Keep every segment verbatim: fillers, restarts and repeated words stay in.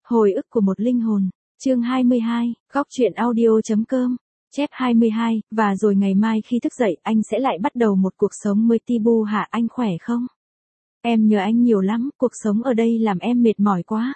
Hồi ức của một linh hồn, chương hai mươi hai, góc truyện audio.com, chép hai mươi hai, và rồi ngày mai khi thức dậy anh sẽ lại bắt đầu một cuộc sống mới. Tibu hả, anh khỏe không? Em nhớ anh nhiều lắm, cuộc sống ở đây làm em mệt mỏi quá.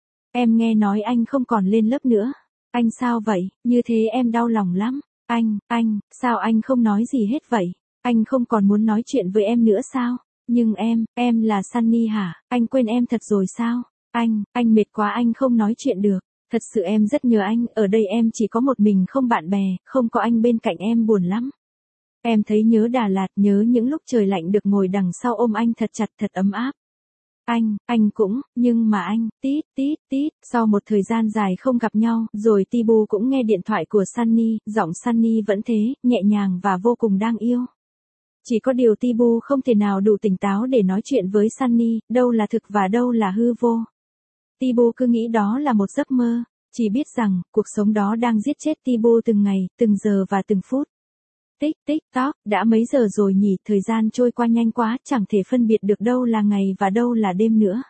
Em nghe nói anh không còn lên lớp nữa. Anh sao vậy, như thế em đau lòng lắm. Anh, anh, sao anh không nói gì hết vậy? Anh không còn muốn nói chuyện với em nữa sao? Nhưng em, em là Sunny hả? Anh quên em thật rồi sao? Anh, anh mệt quá anh không nói chuyện được. Thật sự em rất nhớ anh, ở đây em chỉ có một mình không bạn bè, không có anh bên cạnh em buồn lắm. Em thấy nhớ Đà Lạt, nhớ những lúc trời lạnh được ngồi đằng sau ôm anh thật chặt thật ấm áp. Anh, anh cũng, nhưng mà anh, tít, tít, tít, sau một thời gian dài không gặp nhau, rồi Tibu cũng nghe điện thoại của Sunny, giọng Sunny vẫn thế, nhẹ nhàng và vô cùng đáng yêu. Chỉ có điều Tibu không thể nào đủ tỉnh táo để nói chuyện với Sunny, đâu là thực và đâu là hư vô. Tibu cứ nghĩ đó là một giấc mơ, chỉ biết rằng, cuộc sống đó đang giết chết Tibu từng ngày, từng giờ và từng phút. Tích, tích, toc, đã mấy giờ rồi nhỉ, thời gian trôi qua nhanh quá, chẳng thể phân biệt được đâu là ngày và đâu là đêm nữa.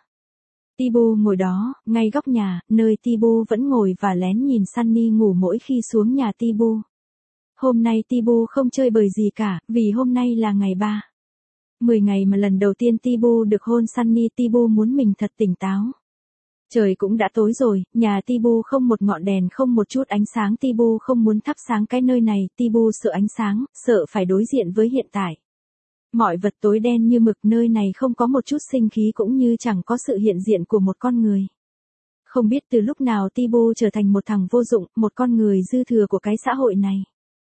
Tibu ngồi đó, ngay góc nhà, nơi Tibu vẫn ngồi và lén nhìn Sunny ngủ mỗi khi xuống nhà Tibu. Hôm nay Tibu không chơi bời gì cả, vì hôm nay là ngày ba. Mười ngày mà lần đầu tiên Tibu được hôn Sunny, Tibu muốn mình thật tỉnh táo. Trời cũng đã tối rồi, nhà Tibu không một ngọn đèn, không một chút ánh sáng. Tibu không muốn thắp sáng cái nơi này, Tibu sợ ánh sáng, sợ phải đối diện với hiện tại. Mọi vật tối đen như mực, nơi này không có một chút sinh khí cũng như chẳng có sự hiện diện của một con người. Không biết từ lúc nào Tibu trở thành một thằng vô dụng, một con người dư thừa của cái xã hội này.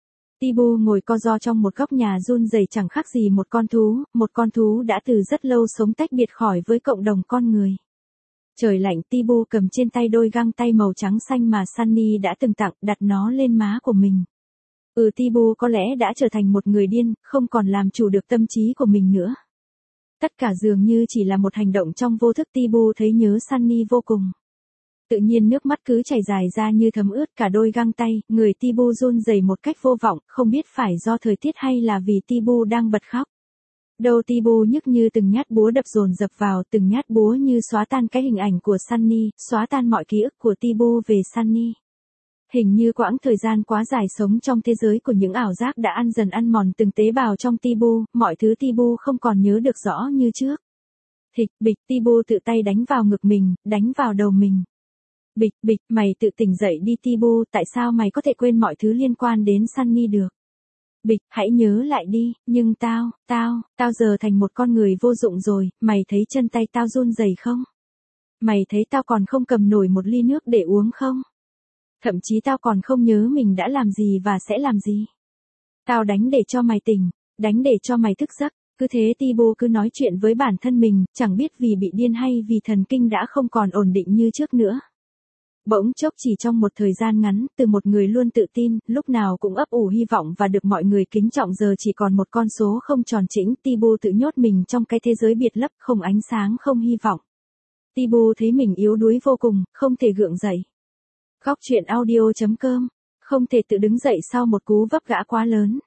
Tibu ngồi co ro trong một góc nhà run rẩy chẳng khác gì một con thú, một con thú đã từ rất lâu sống tách biệt khỏi với cộng đồng con người. Trời lạnh, Tibu cầm trên tay đôi găng tay màu trắng xanh mà Sunny đã từng tặng, đặt nó lên má của mình. Ừ, Tibu có lẽ đã trở thành một người điên, không còn làm chủ được tâm trí của mình nữa. Tất cả dường như chỉ là một hành động trong vô thức. Tibu thấy nhớ Sunny vô cùng. Tự nhiên nước mắt cứ chảy dài ra như thấm ướt cả đôi găng tay, người Tibu run rẩy một cách vô vọng, không biết phải do thời tiết hay là vì Tibu đang bật khóc. Đầu Tibu nhức như từng nhát búa đập dồn dập vào, từng nhát búa như xóa tan cái hình ảnh của Sunny, xóa tan mọi ký ức của Tibu về Sunny. Hình như quãng thời gian quá dài sống trong thế giới của những ảo giác đã ăn dần ăn mòn từng tế bào trong Tibu, mọi thứ Tibu không còn nhớ được rõ như trước. Thịch, bịch, Tibu tự tay đánh vào ngực mình, đánh vào đầu mình. Bịch, bịch, mày tự tỉnh dậy đi Tibu, tại sao mày có thể quên mọi thứ liên quan đến Sunny được? Bịch, hãy nhớ lại đi, nhưng tao, tao, tao giờ thành một con người vô dụng rồi, mày thấy chân tay tao run rẩy không? Mày thấy tao còn không cầm nổi một ly nước để uống không? Thậm chí tao còn không nhớ mình đã làm gì và sẽ làm gì. Tao đánh để cho mày tỉnh, đánh để cho mày thức giấc. Cứ thế Tibu cứ nói chuyện với bản thân mình, chẳng biết vì bị điên hay vì thần kinh đã không còn ổn định như trước nữa. Bỗng chốc chỉ trong một thời gian ngắn, từ một người luôn tự tin, lúc nào cũng ấp ủ hy vọng và được mọi người kính trọng giờ chỉ còn một con số không tròn chỉnh. Tibu tự nhốt mình trong cái thế giới biệt lấp, không ánh sáng, không hy vọng. Tibu thấy mình yếu đuối vô cùng, không thể gượng dậy. Góc truyện audio.com, không thể tự đứng dậy sau một cú vấp ngã quá lớn.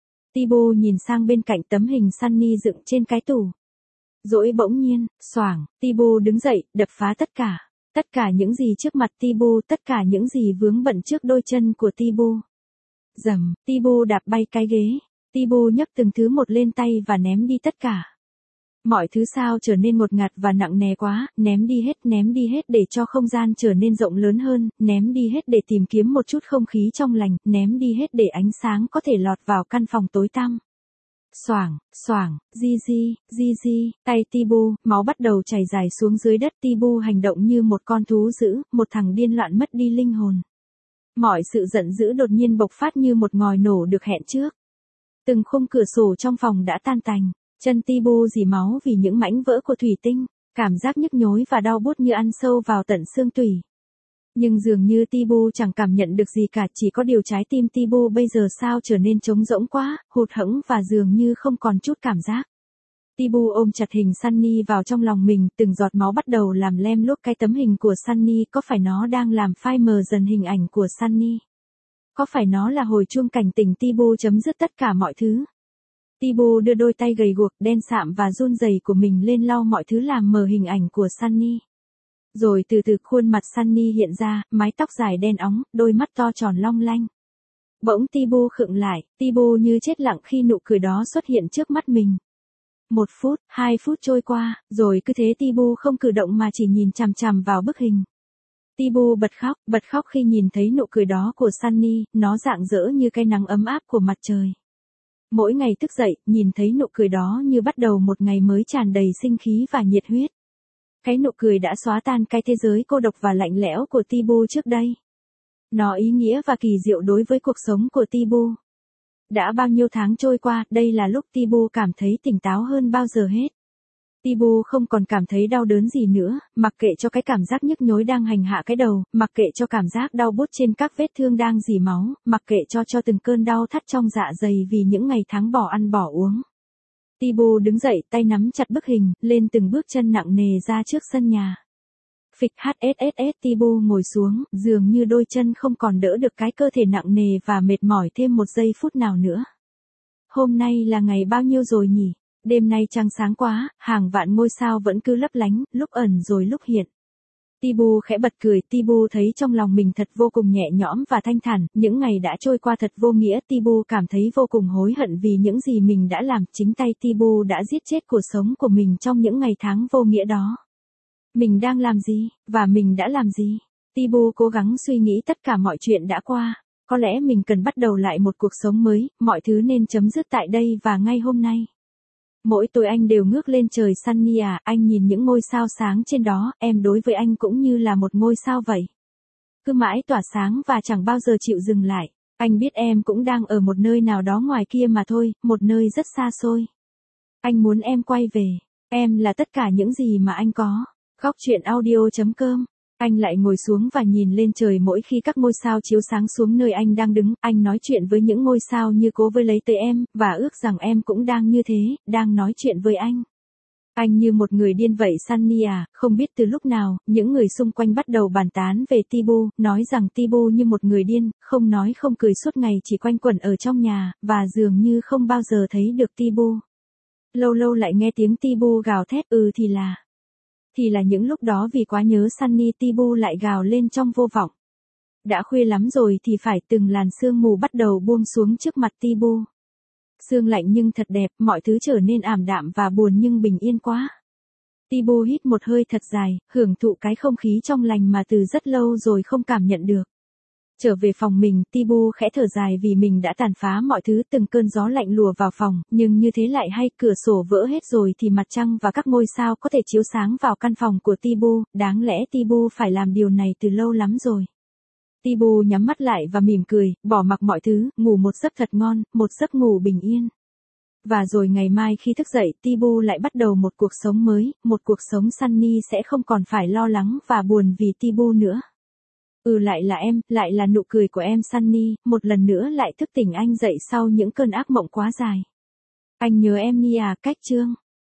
Tibu nhìn sang bên cạnh tấm hình Sunny dựng trên cái tủ. Dỗi bỗng nhiên, xoảng, Tibu đứng dậy, đập phá tất cả. Tất cả những gì trước mặt Tibu, tất cả những gì vướng bận trước đôi chân của Tibu. Dầm, Tibu đạp bay cái ghế. Tibu nhấc từng thứ một lên tay và ném đi tất cả. Mọi thứ sao trở nên ngột ngạt và nặng nề quá, ném đi hết, ném đi hết để cho không gian trở nên rộng lớn hơn, ném đi hết để tìm kiếm một chút không khí trong lành, ném đi hết để ánh sáng có thể lọt vào căn phòng tối tăm. Xoảng, xoảng, di di, di di, tay Tibu, máu bắt đầu chảy dài xuống dưới đất. Tibu hành động như một con thú dữ, một thằng điên loạn mất đi linh hồn. Mọi sự giận dữ đột nhiên bộc phát như một ngòi nổ được hẹn trước. Từng khung cửa sổ trong phòng đã tan tành, chân Tibu rỉ máu vì những mảnh vỡ của thủy tinh, cảm giác nhức nhối và đau buốt như ăn sâu vào tận xương tủy. Nhưng dường như Tibu chẳng cảm nhận được gì cả, chỉ có điều trái tim Tibu bây giờ sao trở nên trống rỗng quá, hụt hẫng và dường như không còn chút cảm giác. Tibu ôm chặt hình Sunny vào trong lòng mình, từng giọt máu bắt đầu làm lem luốc cái tấm hình của Sunny, có phải nó đang làm phai mờ dần hình ảnh của Sunny? Có phải nó là hồi chuông cảnh tỉnh Tibu chấm dứt tất cả mọi thứ? Tibu đưa đôi tay gầy guộc, đen sạm và run rẩy của mình lên lau mọi thứ làm mờ hình ảnh của Sunny. Rồi từ từ khuôn mặt Sunny hiện ra, mái tóc dài đen óng, đôi mắt to tròn long lanh. Bỗng Tibu khựng lại, Tibu như chết lặng khi nụ cười đó xuất hiện trước mắt mình. Một phút, hai phút trôi qua, rồi cứ thế Tibu không cử động mà chỉ nhìn chằm chằm vào bức hình. Tibu bật khóc, bật khóc khi nhìn thấy nụ cười đó của Sunny, nó rạng rỡ như cái nắng ấm áp của mặt trời. Mỗi ngày thức dậy, nhìn thấy nụ cười đó như bắt đầu một ngày mới tràn đầy sinh khí và nhiệt huyết. Cái nụ cười đã xóa tan cái thế giới cô độc và lạnh lẽo của Tibu trước đây. Nó ý nghĩa và kỳ diệu đối với cuộc sống của Tibu. Đã bao nhiêu tháng trôi qua, đây là lúc Tibu cảm thấy tỉnh táo hơn bao giờ hết. Tibu không còn cảm thấy đau đớn gì nữa, mặc kệ cho cái cảm giác nhức nhối đang hành hạ cái đầu, mặc kệ cho cảm giác đau buốt trên các vết thương đang rỉ máu, mặc kệ cho cho từng cơn đau thắt trong dạ dày vì những ngày tháng bỏ ăn bỏ uống. Tibu đứng dậy, tay nắm chặt bức hình, lên từng bước chân nặng nề ra trước sân nhà. Phịch hsss Tibu ngồi xuống, dường như đôi chân không còn đỡ được cái cơ thể nặng nề và mệt mỏi thêm một giây phút nào nữa. Hôm nay là ngày bao nhiêu rồi nhỉ? Đêm nay trăng sáng quá, hàng vạn ngôi sao vẫn cứ lấp lánh, lúc ẩn rồi lúc hiện. Tibu khẽ bật cười, Tibu thấy trong lòng mình thật vô cùng nhẹ nhõm và thanh thản, những ngày đã trôi qua thật vô nghĩa, Tibu cảm thấy vô cùng hối hận vì những gì mình đã làm, chính tay Tibu đã giết chết cuộc sống của mình trong những ngày tháng vô nghĩa đó. Mình đang làm gì, và mình đã làm gì? Tibu cố gắng suy nghĩ tất cả mọi chuyện đã qua, có lẽ mình cần bắt đầu lại một cuộc sống mới, mọi thứ nên chấm dứt tại đây và ngay hôm nay. Mỗi tối anh đều ngước lên trời Sunny à, anh nhìn những ngôi sao sáng trên đó, em đối với anh cũng như là một ngôi sao vậy. Cứ mãi tỏa sáng và chẳng bao giờ chịu dừng lại. Anh biết em cũng đang ở một nơi nào đó ngoài kia mà thôi, một nơi rất xa xôi. Anh muốn em quay về. Em là tất cả những gì mà anh có. Góc truyện audio chấm com. Anh lại ngồi xuống và nhìn lên trời mỗi khi các ngôi sao chiếu sáng xuống nơi anh đang đứng, anh nói chuyện với những ngôi sao như cố với lấy tới em, và ước rằng em cũng đang như thế, đang nói chuyện với anh. Anh như một người điên vậy Sunny à, không biết từ lúc nào, những người xung quanh bắt đầu bàn tán về Tibu, nói rằng Tibu như một người điên, không nói không cười suốt ngày chỉ quanh quẩn ở trong nhà, và dường như không bao giờ thấy được Tibu. Lâu lâu lại nghe tiếng Tibu gào thét, ừ thì là... Thì là những lúc đó vì quá nhớ Sunny, Tibu lại gào lên trong vô vọng. Đã khuya lắm rồi thì phải, từng làn sương mù bắt đầu buông xuống trước mặt Tibu. Sương lạnh nhưng thật đẹp, mọi thứ trở nên ảm đạm và buồn nhưng bình yên quá. Tibu hít một hơi thật dài, hưởng thụ cái không khí trong lành mà từ rất lâu rồi không cảm nhận được. Trở về phòng mình, Tibu khẽ thở dài vì mình đã tàn phá mọi thứ, từng cơn gió lạnh lùa vào phòng, nhưng như thế lại hay, cửa sổ vỡ hết rồi thì mặt trăng và các ngôi sao có thể chiếu sáng vào căn phòng của Tibu, đáng lẽ Tibu phải làm điều này từ lâu lắm rồi. Tibu nhắm mắt lại và mỉm cười, bỏ mặc mọi thứ, ngủ một giấc thật ngon, một giấc ngủ bình yên. Và rồi ngày mai khi thức dậy, Tibu lại bắt đầu một cuộc sống mới, một cuộc sống Sunny sẽ không còn phải lo lắng và buồn vì Tibu nữa. Ừ lại là em, lại là nụ cười của em Sunny, một lần nữa lại thức tỉnh anh dậy sau những cơn ác mộng quá dài. Anh nhớ em Nia, cách chương.